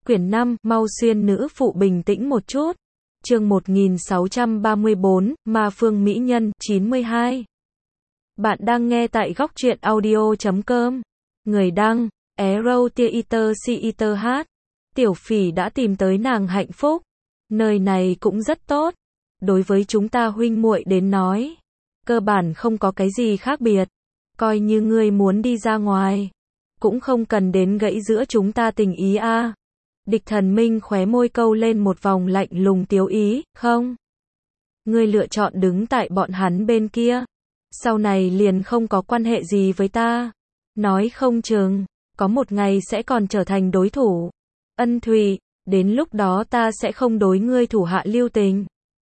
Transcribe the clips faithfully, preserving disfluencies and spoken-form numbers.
Quyển năm, mau xuyên nữ phụ bình tĩnh một chút. Chương một nghìn sáu trăm ba mươi tư, Ma Phương Mỹ Nhân, chín mươi hai. Bạn đang nghe tại góc truyện audio chấm com. Người đăng, Arrow Theater Theater hát. Tiểu Phỉ đã tìm tới nàng hạnh phúc. Nơi này cũng rất tốt. Đối với chúng ta huynh muội đến nói, cơ bản không có cái gì khác biệt. Coi như ngươi muốn đi ra ngoài, cũng không cần đến gãy giữa chúng ta tình ý a. À. Địch Thần Minh khóe môi câu lên một vòng lạnh lùng tiếu ý, không? Ngươi lựa chọn đứng tại bọn hắn bên kia, sau này liền không có quan hệ gì với ta. Nói không chừng, có một ngày sẽ còn trở thành đối thủ. Ân Thụy, đến lúc đó ta sẽ không đối ngươi thủ hạ lưu tình.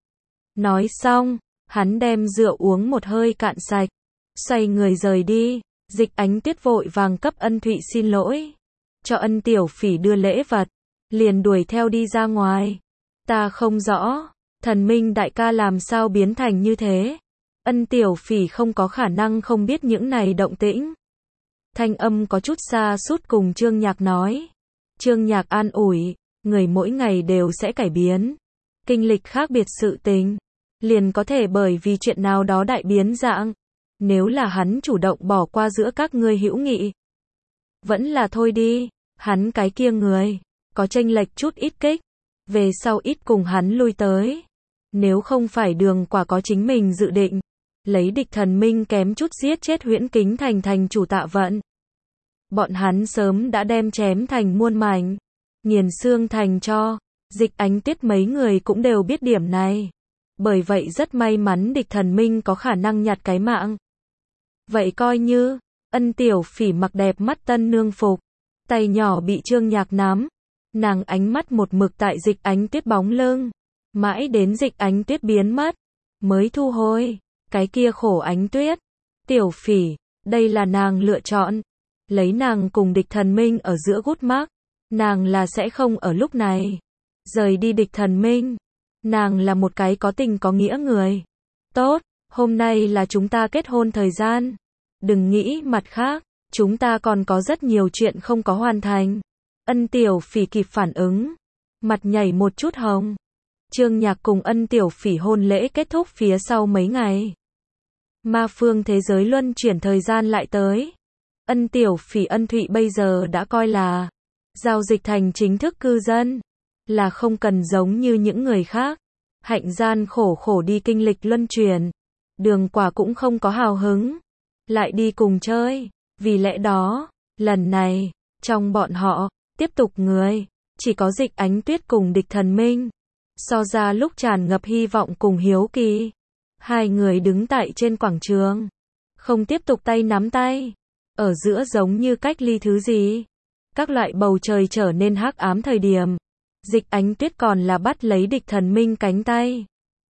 Nói xong, hắn đem rượu uống một hơi cạn sạch, xoay người rời đi. Dịch Ánh Tuyết vội vàng cấp Ân Thụy xin lỗi, cho Ân Tiểu Phỉ đưa lễ vật, liền đuổi theo đi ra ngoài. Ta không rõ, Thần Minh đại ca làm sao biến thành như thế. Ân Tiểu Phỉ không có khả năng không biết những này động tĩnh. Thanh âm có chút xa sút cùng Trương Nhạc nói. Trương Nhạc an ủi, người mỗi ngày đều sẽ cải biến. Kinh lịch khác biệt sự tình, liền có thể bởi vì chuyện nào đó đại biến dạng. Nếu là hắn chủ động bỏ qua giữa các ngươi hữu nghị, vẫn là thôi đi. Hắn cái kia người, có chênh lệch chút ít kích, về sau ít cùng hắn lui tới. Nếu không phải Đường Quả có chính mình dự định, lấy Địch Thần Minh kém chút giết chết Huyễn Kính Thành thành chủ Tạ Vận, bọn hắn sớm đã đem chém thành muôn mảnh, nghiền xương thành cho. Dịch Ánh Tuyết mấy người cũng đều biết điểm này, bởi vậy rất may mắn Địch Thần Minh có khả năng nhặt cái mạng. Vậy coi như, Ân Tiểu Phỉ mặc đẹp mắt tân nương phục, tay nhỏ bị Trương Nhạc nắm, nàng ánh mắt một mực tại Dịch Ánh Tuyết bóng lưng, mãi đến Dịch Ánh Tuyết biến mất, mới thu hồi. Cái kia khổ Ánh Tuyết, Tiểu Phỉ, đây là nàng lựa chọn, lấy nàng cùng Địch Thần Minh ở giữa gút mắc, nàng là sẽ không ở lúc này rời đi Địch Thần Minh. Nàng là một cái có tình có nghĩa người. Tốt, hôm nay là chúng ta kết hôn thời gian, đừng nghĩ mặt khác, chúng ta còn có rất nhiều chuyện không có hoàn thành. Ân Tiểu Phỉ kịp phản ứng, mặt nhảy một chút hồng. Trương Nhạc cùng Ân Tiểu Phỉ hôn lễ kết thúc phía sau mấy ngày, Ma Phương thế giới luân chuyển thời gian lại tới. Ân Tiểu Phỉ Ân Thụy bây giờ đã coi là giao dịch thành chính thức cư dân, là không cần giống như những người khác hạnh gian khổ khổ đi kinh lịch luân chuyển. Đường Quả cũng không có hào hứng lại đi cùng chơi, vì lẽ đó, lần này, trong bọn họ, tiếp tục người, chỉ có Dịch Ánh Tuyết cùng Địch Thần Minh. So ra lúc tràn ngập hy vọng cùng hiếu kỳ, hai người đứng tại trên quảng trường, không tiếp tục tay nắm tay, ở giữa giống như cách ly thứ gì. Các loại bầu trời trở nên hắc ám thời điểm, Dịch Ánh Tuyết còn là bắt lấy Địch Thần Minh cánh tay.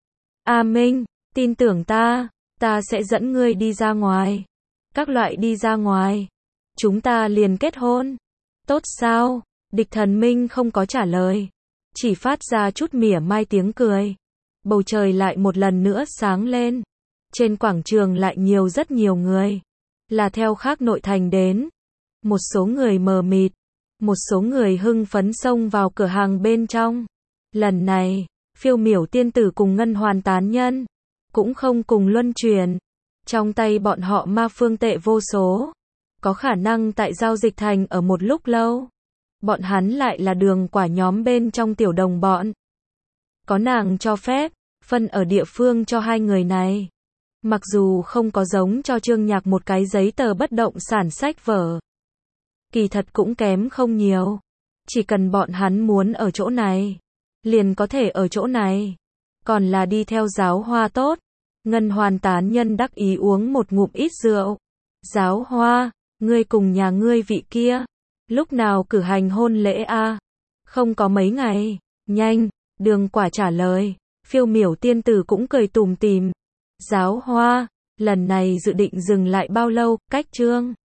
A Minh, tin tưởng ta, ta sẽ dẫn ngươi đi ra ngoài. Các loại đi ra ngoài, chúng ta liền kết hôn. Tốt sao? Địch Thần Minh không có trả lời, chỉ phát ra chút mỉa mai tiếng cười. Bầu trời lại một lần nữa sáng lên. Trên quảng trường lại nhiều rất nhiều người, là theo khác nội thành đến. Một số người mờ mịt, một số người hưng phấn xông vào cửa hàng bên trong. Lần này, Phiêu Miểu tiên tử cùng Ngân Hoàn tán nhân cũng không cùng luân chuyển. Trong tay bọn họ ma phương tệ vô số, có khả năng tại giao dịch thành ở một lúc lâu. Bọn hắn lại là Đường Quả nhóm bên trong tiểu đồng bọn. Có nàng cho phép, phân ở địa phương cho hai người này. Mặc dù không có giống cho Trương Nhạc một cái giấy tờ bất động sản sách vở, kỳ thật cũng kém không nhiều. Chỉ cần bọn hắn muốn ở chỗ này, liền có thể ở chỗ này. Còn là đi theo Giáo Hoa tốt. Ngân Hoàn tán nhân đắc ý uống một ngụm ít rượu. Giáo Hoa, ngươi cùng nhà ngươi vị kia, lúc nào cử hành hôn lễ a? À? Không có mấy ngày. Nhanh, Đường Quả trả lời. Phiêu Miểu tiên tử cũng cười tủm tỉm. Giáo Hoa, lần này dự định dừng lại bao lâu? Cách Trương